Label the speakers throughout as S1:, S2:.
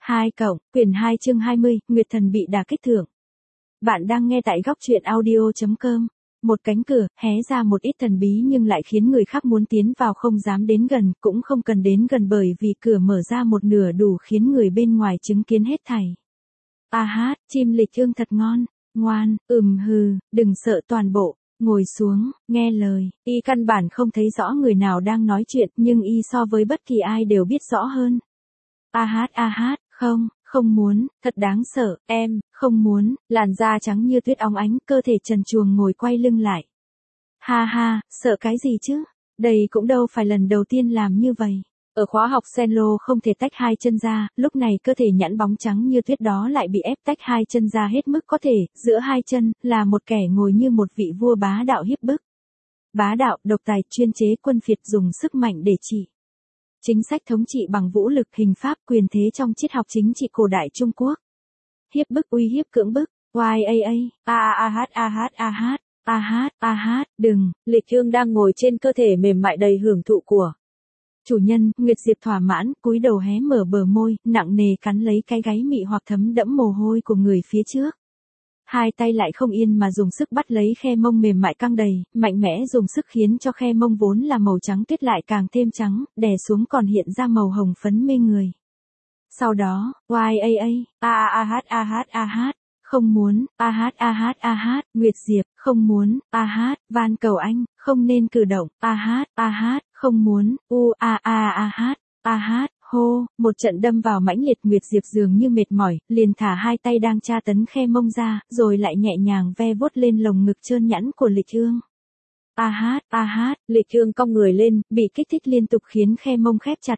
S1: 2 cộng, quyển 2 chương 20, Nguyệt Thần bị đả kích thưởng. Bạn đang nghe tại góc truyện audio.com. Một cánh cửa, hé ra một ít thần bí nhưng lại khiến người khác muốn tiến vào không dám đến gần, cũng không cần đến gần bởi vì cửa mở ra một nửa đủ khiến người bên ngoài chứng kiến hết thảy. A hát, chim lịch ương thật ngon, ngoan, hừ, đừng sợ toàn bộ. Ngồi xuống, nghe lời, y căn bản không thấy rõ người nào đang nói chuyện nhưng y so với bất kỳ ai đều biết rõ hơn. A hát, không muốn, thật đáng sợ, em, không muốn, làn da trắng như tuyết óng ánh, cơ thể trần truồng ngồi quay lưng lại. Ha, sợ cái gì chứ, đây cũng đâu phải lần đầu tiên làm như vậy. Ở khóa học cello không thể tách hai chân ra, lúc này cơ thể nhẵn bóng trắng như tuyết đó lại bị ép tách hai chân ra hết mức có thể, giữa hai chân, là một kẻ ngồi như một vị vua bá đạo hiếp bức. Bá đạo, độc tài, chuyên chế quân phiệt dùng sức mạnh để trị. Chính sách thống trị bằng vũ lực, hình pháp, quyền thế trong triết học chính trị cổ đại Trung Quốc. Hiếp bức, uy hiếp, cưỡng bức, a hát, đừng, Lịch Ương đang ngồi trên cơ thể mềm mại đầy hưởng thụ của chủ nhân. Nguyệt Diệp thỏa mãn, cúi đầu hé mở bờ môi, nặng nề cắn lấy cái gáy mị hoặc thấm đẫm mồ hôi của người phía trước. Hai tay lại không yên mà dùng sức bắt lấy khe mông mềm mại căng đầy, mạnh mẽ dùng sức khiến cho khe mông vốn là màu trắng tuyết lại càng thêm trắng, đè xuống còn hiện ra màu hồng phấn mê người. Sau đó, a hát, không muốn, a hát, Nguyệt Diệp, không muốn, a hát, van cầu anh, không nên cử động, a hát, không muốn, a hát, hô, một trận đâm vào mãnh liệt. Nguyệt Diệp dường như mệt mỏi, liền thả hai tay đang tra tấn khe mông ra, rồi lại nhẹ nhàng ve vuốt lên lồng ngực trơn nhẵn của Lịch Ương. A hát, Lịch Ương cong người lên, bị kích thích liên tục khiến khe mông khép chặt.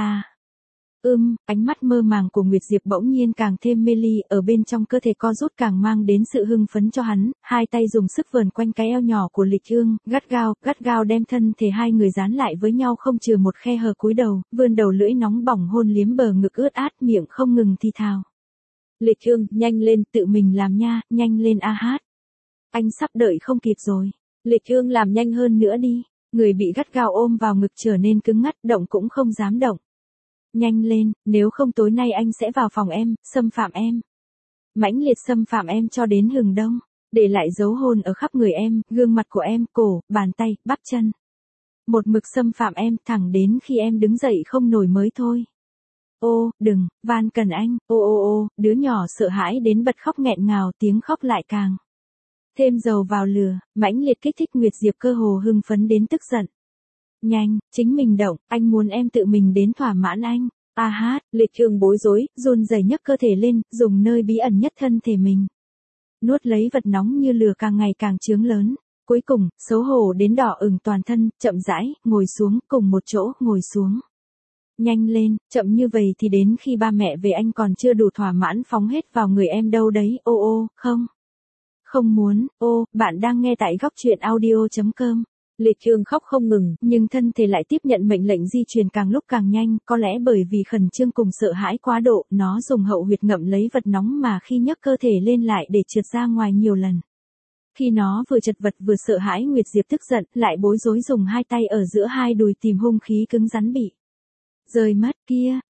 S1: Ánh mắt mơ màng của Nguyệt Diệp bỗng nhiên càng thêm mê ly, ở bên trong cơ thể co rút càng mang đến sự hưng phấn cho hắn, hai tay dùng sức vờn quanh cái eo nhỏ của Lịch Ương, gắt gao đem thân thể hai người dán lại với nhau không chừa một khe hở, cúi đầu, vươn đầu lưỡi nóng bỏng hôn liếm bờ ngực ướt át, miệng không ngừng thì thào. Lịch Ương, nhanh lên, tự mình làm nha, nhanh lên a hát. Anh sắp đợi không kịp rồi. Lịch Ương làm nhanh hơn nữa đi. Người bị gắt gao ôm vào ngực trở nên cứng ngắt, động cũng không dám động. Nhanh lên, nếu không tối nay anh sẽ vào phòng em, xâm phạm em. Mãnh liệt xâm phạm em cho đến hừng đông, để lại dấu hôn ở khắp người em, gương mặt của em, cổ, bàn tay, bắp chân. Một mực xâm phạm em thẳng đến khi em đứng dậy không nổi mới thôi. Ô, đừng, van cần anh, đứa nhỏ sợ hãi đến bật khóc nghẹn ngào, tiếng khóc lại càng thêm dầu vào lửa, mãnh liệt kích thích. Nguyệt Diệp cơ hồ hưng phấn đến tức giận. Nhanh, chính mình động, anh muốn em tự mình đến thỏa mãn anh. A hát, Lịch Ương bối rối, run rẩy nhấc cơ thể lên, dùng nơi bí ẩn nhất thân thể mình. Nuốt lấy vật nóng như lửa càng ngày càng chướng lớn. Cuối cùng, xấu hổ đến đỏ ửng toàn thân, chậm rãi, ngồi xuống, cùng một chỗ, ngồi xuống. Nhanh lên, chậm như vậy thì đến khi ba mẹ về anh còn chưa đủ thỏa mãn phóng hết vào người em đâu đấy. Không muốn, bạn đang nghe tại góc truyện audio.com. Lịch Ương khóc không ngừng, nhưng thân thể lại tiếp nhận mệnh lệnh di truyền càng lúc càng nhanh, có lẽ bởi vì khẩn trương cùng sợ hãi quá độ, nó dùng hậu huyệt ngậm lấy vật nóng mà khi nhấc cơ thể lên lại để trượt ra ngoài nhiều lần. Khi nó vừa chật vật vừa sợ hãi, Nguyệt Diệp tức giận, lại bối rối dùng hai tay ở giữa hai đùi tìm hung khí cứng rắn bị rơi mất. Kia,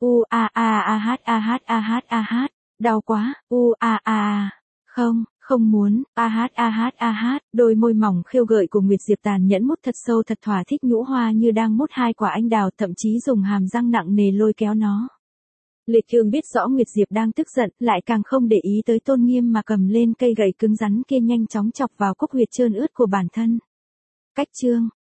S1: đau quá, không muốn, a hát, đôi môi mỏng khêu gợi của Nguyệt Diệp tàn nhẫn mút thật sâu, thật thỏa thích, nhũ hoa như đang mút hai quả anh đào, thậm chí dùng hàm răng nặng nề lôi kéo nó. Lịch Ương biết rõ Nguyệt Diệp đang tức giận, lại càng không để ý tới tôn nghiêm mà cầm lên cây gậy cứng rắn kia nhanh chóng chọc vào cúc huyệt trơn ướt của bản thân. Cách chương